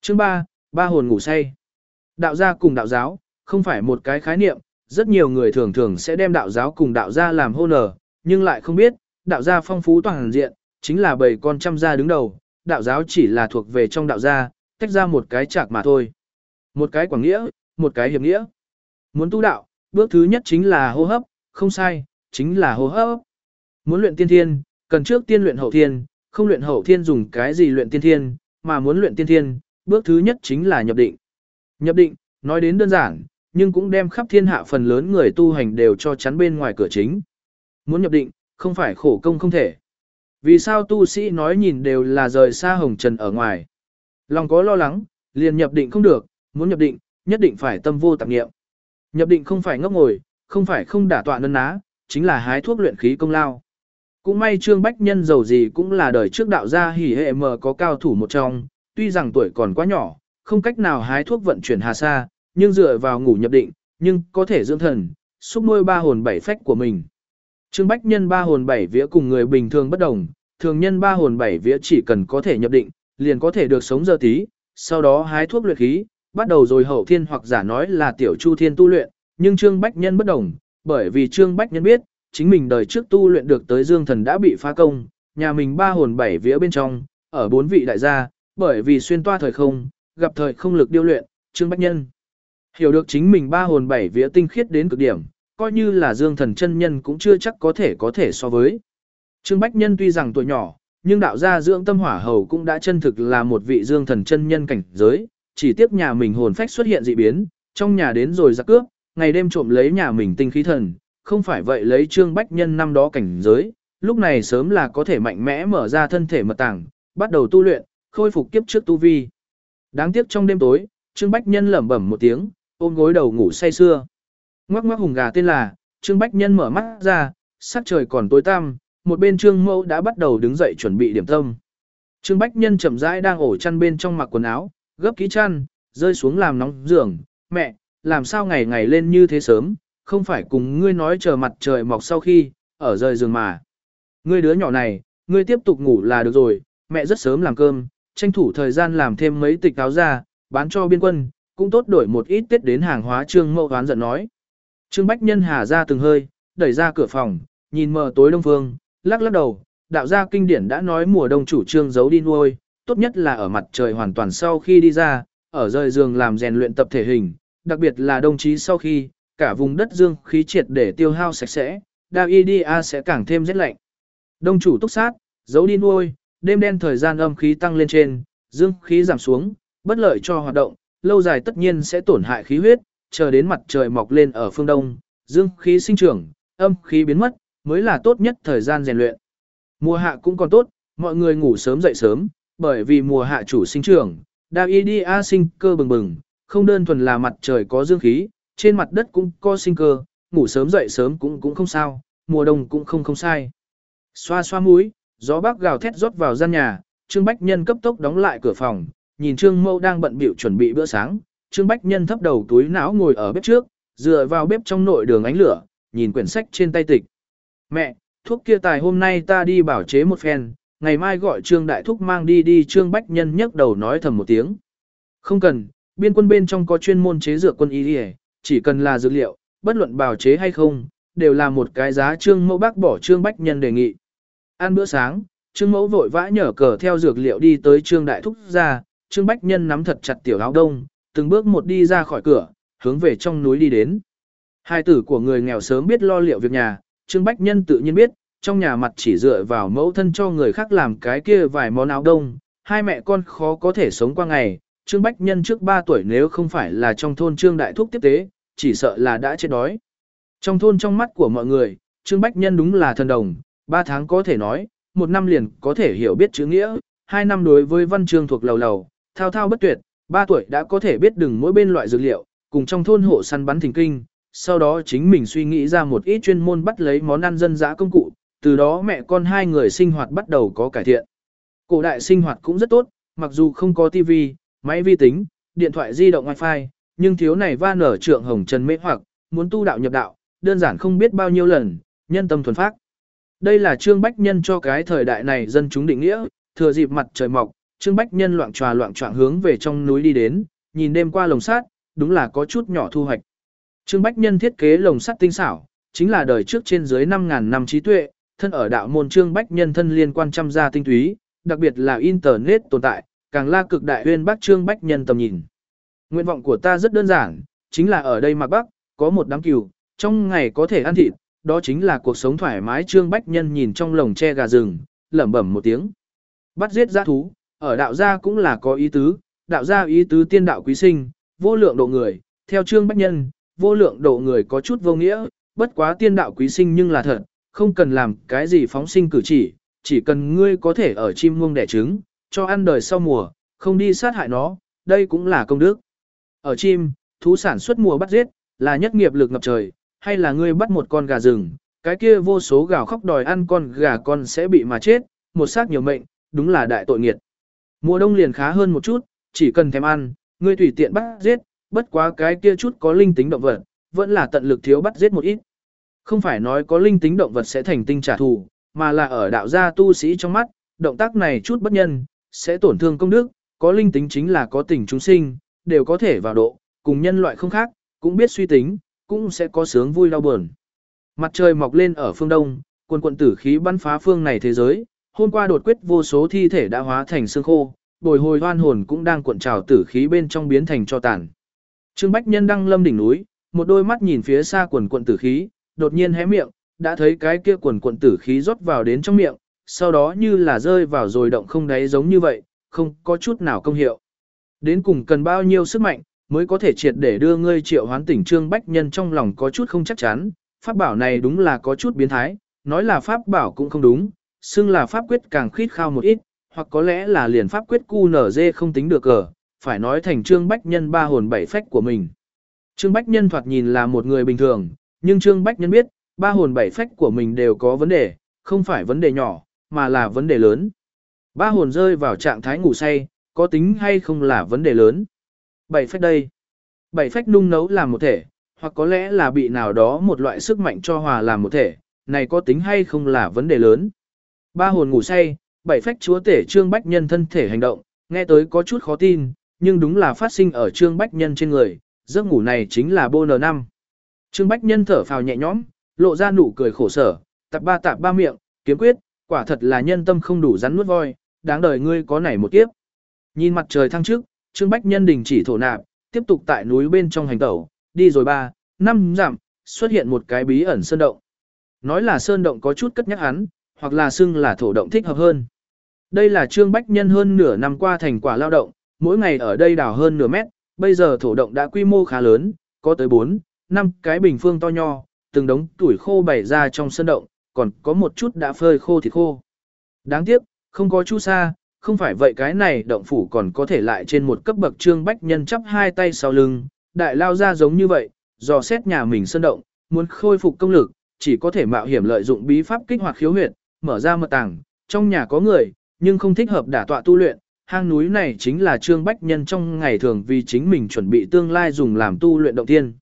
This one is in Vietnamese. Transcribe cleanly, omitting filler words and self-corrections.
Chương 3, ba hồn ngủ say. Đạo gia cùng đạo giáo, không phải một cái khái niệm, rất nhiều người thường thường sẽ đem đạo giáo cùng đạo gia làm hô nở, nhưng lại không biết, đạo gia phong phú toàn diện, chính là bầy con trăm gia đứng đầu, đạo giáo chỉ là thuộc về trong đạo gia, tách ra một cái chạc mà thôi. Một cái quảng nghĩa, một cái hiệp nghĩa. Muốn tu đạo, bước thứ nhất chính là hô hấp, không sai, chính là hô hấp. Muốn luyện tiên thiên, cần trước tiên luyện hậu thiên, không luyện hậu thiên dùng cái gì luyện tiên thiên, mà muốn luyện tiên thiên, bước thứ nhất chính là nhập định. Nhập định, nói đến đơn giản, nhưng cũng đem khắp thiên hạ phần lớn người tu hành đều cho chắn bên ngoài cửa chính. Muốn nhập định, không phải khổ công không thể. Vì sao tu sĩ nói nhìn đều là rời xa hồng trần ở ngoài. Lòng có lo lắng, liền nhập định không được, muốn nhập định, nhất định phải tâm vô tạp niệm. Nhập định không phải ngốc ngồi, không phải không đả tọa nân ná, chính là hái thuốc luyện khí công lao. Cũng may Trương Bách Nhân giàu gì cũng là đời trước đạo gia hỉ hệ mờ có cao thủ một trong, tuy rằng tuổi còn quá nhỏ, không cách nào hái thuốc vận chuyển hà sa, nhưng dựa vào ngủ nhập định, nhưng có thể dưỡng thần, xúc nuôi ba hồn bảy phách của mình. Trương Bách Nhân ba hồn bảy vía cùng người bình thường bất đồng, thường nhân ba hồn bảy vía chỉ cần có thể nhập định, liền có thể được sống giờ tí, sau đó hái thuốc luyện khí, bắt đầu rồi hậu thiên hoặc giả nói là tiểu chu thiên tu luyện, nhưng Trương Bách Nhân bất đồng, bởi vì Trương Bách Nhân biết, chính mình đời trước tu luyện được tới dương thần đã bị phá công, nhà mình ba hồn bảy vía bên trong, ở bốn vị đại gia, bởi vì xuyên toa thời không, gặp thời không lực điêu luyện, Trương Bách Nhân hiểu được chính mình ba hồn bảy vía tinh khiết đến cực điểm, coi như là dương thần chân nhân cũng chưa chắc có thể so với. Trương Bách Nhân tuy rằng tuổi nhỏ, nhưng đạo gia dưỡng tâm hỏa hầu cũng đã chân thực là một vị dương thần chân nhân cảnh giới, chỉ tiếc nhà mình hồn phách xuất hiện dị biến, trong nhà đến rồi giặc cướp, ngày đêm trộm lấy nhà mình tinh khí thần, không phải vậy lấy Trương Bách Nhân năm đó cảnh giới, lúc này sớm là có thể mạnh mẽ mở ra thân thể mật tàng, bắt đầu tu luyện, khôi phục kiếp trước tu vi. Đáng tiếc trong đêm tối, Trương Bách Nhân lẩm bẩm một tiếng, ôm gối đầu ngủ say sưa. Ngoắc ngoắc hùng gà tên là, Trương Bách Nhân mở mắt ra, sắc trời còn tối tăm, một bên Trương Mẫu đã bắt đầu đứng dậy chuẩn bị điểm tâm. Trương Bách Nhân chậm rãi đang ổ chăn bên trong mặc quần áo, gấp kỹ chăn, rơi xuống làm nóng giường. Mẹ, làm sao ngày ngày lên như thế sớm, không phải cùng ngươi nói chờ mặt trời mọc sau khi, ở rời giường mà. Ngươi đứa nhỏ này, ngươi tiếp tục ngủ là được rồi, mẹ rất sớm làm cơm, tranh thủ thời gian làm thêm mấy tịch áo ra, bán cho biên quân, cũng tốt đổi một ít tết đến hàng hóa. Trương Mẫu oán giận nói. Trương Bách Nhân hà ra từng hơi, đẩy ra cửa phòng, nhìn mờ tối đông phương, lắc lắc đầu, đạo gia kinh điển đã nói mùa đông chủ trương giấu đi nuôi, tốt nhất là ở mặt trời hoàn toàn sau khi đi ra, ở rời giường làm rèn luyện tập thể hình, đặc biệt là đồng chí sau khi, cả vùng đất dương khí triệt để tiêu hao sạch sẽ, Davidia sẽ càng thêm rét lạnh. Đông chủ túc sát, giấu đi nuôi, đêm đen thời gian âm khí tăng lên trên, dương khí giảm xuống, bất lợi cho hoạt động, lâu dài tất nhiên sẽ tổn hại khí huyết, chờ đến mặt trời mọc lên ở phương đông, dương khí sinh trưởng, âm khí biến mất, mới là tốt nhất thời gian rèn luyện. Mùa hạ cũng còn tốt, mọi người ngủ sớm dậy sớm, bởi vì mùa hạ chủ sinh trưởng, Davidia sinh cơ bừng bừng, không đơn thuần là mặt trời có dương khí, trên mặt đất cũng có sinh cơ, ngủ sớm dậy sớm cũng không sao, mùa đông cũng không sai. Xoa xoa mũi, gió bắc gào thét rót vào gian nhà, Trương Bách Nhân cấp tốc đóng lại cửa phòng, nhìn Trương Mẫu đang bận bịu chuẩn bị bữa sáng, Trương Bách Nhân thấp đầu túi não ngồi ở bếp trước, dựa vào bếp trong nội đường ánh lửa, nhìn quyển sách trên tay tịch. Mẹ, thuốc kia tài hôm nay ta đi bảo chế một phen, ngày mai gọi Trương Đại Thúc mang đi. Trương Bách Nhân nhấc đầu nói thầm một tiếng. Không cần, biên quân bên trong có chuyên môn chế dược quân y đi, chỉ cần là dược liệu, bất luận bảo chế hay không, đều là một cái giá. Trương Mẫu bác bỏ Trương Bách Nhân đề nghị. Ăn bữa sáng, Trương Mẫu vội vã nhở cờ theo dược liệu đi tới Trương Đại Thúc ra, Trương Bách Nhân nắm thật chặt tiểu áo đông, từng bước một đi ra khỏi cửa, hướng về trong núi đi đến. Hai tử của người nghèo sớm biết lo liệu việc nhà, Trương Bách Nhân tự nhiên biết, trong nhà mặt chỉ dựa vào mẫu thân cho người khác làm cái kia vài món áo đông, hai mẹ con khó có thể sống qua ngày. Trương Bách Nhân trước 3 tuổi nếu không phải là trong thôn Trương Đại Thúc tiếp tế, chỉ sợ là đã chết đói. Trong thôn trong mắt của mọi người, Trương Bách Nhân đúng là thần đồng, 3 tháng có thể nói, 1 năm liền có thể hiểu biết chữ nghĩa, 2 năm đối với văn chương thuộc lầu lầu, thao thao bất tuyệt, 3 tuổi đã có thể biết đừng mỗi bên loại dược liệu, cùng trong thôn hộ săn bắn thỉnh kinh, sau đó chính mình suy nghĩ ra một ít chuyên môn bắt lấy món ăn dân dã công cụ, từ đó mẹ con hai người sinh hoạt bắt đầu có cải thiện. Cổ đại sinh hoạt cũng rất tốt, mặc dù không có tivi, máy vi tính, điện thoại di động wifi, nhưng thiếu này va nở trượng hồng trần mê hoặc, muốn tu đạo nhập đạo, đơn giản không biết bao nhiêu lần, nhân tâm thuần phác. Đây là Trương Bách Nhân cho cái thời đại này dân chúng định nghĩa, thừa dịp mặt trời mọc, Trương Bách Nhân loạng choạng hướng về trong núi đi đến, nhìn đêm qua lồng sắt, đúng là có chút nhỏ thu hoạch. Trương Bách Nhân thiết kế lồng sắt tinh xảo, chính là đời trước trên dưới 5.000 năm trí tuệ, thân ở đạo môn Trương Bách Nhân thân liên quan trăm gia tinh túy, đặc biệt là internet tồn tại, càng la cực đại uyên bác Trương Bách Nhân tầm nhìn. Nguyện vọng của ta rất đơn giản, chính là ở đây Mạc Bắc, có một đám cừu, trong ngày có thể ăn thịt, đó chính là cuộc sống thoải mái. Trương Bách Nhân nhìn trong lồng tre gà rừng, lẩm bẩm một tiếng. Bắt giết dã thú, ở đạo gia cũng là có ý tứ, đạo gia ý tứ tiên đạo quý sinh, vô lượng độ người, theo Trương Bách Nhân, vô lượng độ người có chút vô nghĩa, bất quá tiên đạo quý sinh nhưng là thật, không cần làm cái gì phóng sinh cử chỉ cần ngươi có thể ở chim muông đẻ trứng, cho ăn đời sau mùa, không đi sát hại nó, đây cũng là công đức. Ở chim, thú sản xuất mùa bắt giết, là nhất nghiệp lực ngập trời, hay là ngươi bắt một con gà rừng, cái kia vô số gào khóc đòi ăn con gà con sẽ bị mà chết, một xác nhiều mệnh, đúng là đại tội nghiệt. Mùa đông liền khá hơn một chút, chỉ cần thèm ăn, ngươi tùy tiện bắt giết, bất quá cái kia chút có linh tính động vật, vẫn là tận lực thiếu bắt giết một ít. Không phải nói có linh tính động vật sẽ thành tinh trả thù, mà là ở đạo gia tu sĩ trong mắt, động tác này chút bất nhân, sẽ tổn thương công đức, có linh tính chính là có tình chúng sinh, đều có thể vào độ, cùng nhân loại không khác, cũng biết suy tính, cũng sẽ có sướng vui đau buồn. Mặt trời mọc lên ở phương đông, quần tử khí bắn phá phương này thế giới, hôm qua đột quyết vô số thi thể đã hóa thành xương khô, bồi hồi hoan hồn cũng đang cuộn trào tử khí bên trong biến thành cho tàn. Trương Bách Nhân đăng lâm đỉnh núi, một đôi mắt nhìn phía xa quần tử khí, đột nhiên hé miệng, đã thấy cái kia quần tử khí rót vào đến trong miệng, sau đó như là rơi vào rồi động không đáy giống như vậy, không có chút nào công hiệu. Đến cùng cần bao nhiêu sức mạnh, mới có thể triệt để đưa ngươi triệu hoán tỉnh. Trương Bách Nhân trong lòng có chút không chắc chắn, pháp bảo này đúng là có chút biến thái, nói là pháp bảo cũng không đúng, xưng là pháp quyết càng khít khao một ít, hoặc có lẽ là liền pháp quyết QNZ không tính được cờ, phải nói thành Trương Bách Nhân ba hồn bảy phách của mình. Trương Bách Nhân thoạt nhìn là một người bình thường, nhưng Trương Bách Nhân biết, ba hồn bảy phách của mình đều có vấn đề, không phải vấn đề nhỏ, mà là vấn đề lớn. Ba hồn rơi vào trạng thái ngủ say, có tính hay không là vấn đề lớn. Bảy phách đây. Bảy phách nung nấu làm một thể, hoặc có lẽ là bị nào đó một loại sức mạnh cho hòa làm một thể, này có tính hay không là vấn đề lớn. Ba hồn ngủ say, bảy phách chúa tể Trương Bách Nhân thân thể hành động, nghe tới có chút khó tin, nhưng đúng là phát sinh ở Trương Bách Nhân trên người, giấc ngủ này chính là Bonus 5. Trương Bách Nhân thở phào nhẹ nhõm, lộ ra nụ cười khổ sở, tạp ba miệng, kiếm quyết, quả thật là nhân tâm không đủ rắn nuốt voi, đáng đời ngươi có nảy một kiếp. Nhìn mặt trời thăng trước, Trương Bách Nhân đình chỉ thổ nạp, tiếp tục tại núi bên trong hành tẩu, đi rồi 3-5 dặm, xuất hiện một cái bí ẩn sơn động. Nói là sơn động có chút cất nhắc hắn, hoặc là xưng là thổ động thích hợp hơn. Đây là Trương Bách Nhân hơn nửa năm qua thành quả lao động, mỗi ngày ở đây đào hơn nửa mét, bây giờ thổ động đã quy mô khá lớn, có tới 4-5 cái bình phương to nho, từng đống tuổi khô bày ra trong sơn động, còn có một chút đã phơi khô thịt khô. Đáng tiếc, không có chu sa, không phải vậy cái này động phủ còn có thể lại trên một cấp bậc. Trương Bách Nhân chắp hai tay sau lưng, đại lao ra giống như vậy, dò xét nhà mình sơn động, muốn khôi phục công lực, chỉ có thể mạo hiểm lợi dụng bí pháp kích hoạt khiếu huyệt, mở ra mật tàng, trong nhà có người, nhưng không thích hợp đả tọa tu luyện. Hang núi này chính là Trương Bách Nhân trong ngày thường vì chính mình chuẩn bị tương lai dùng làm tu luyện động tiên.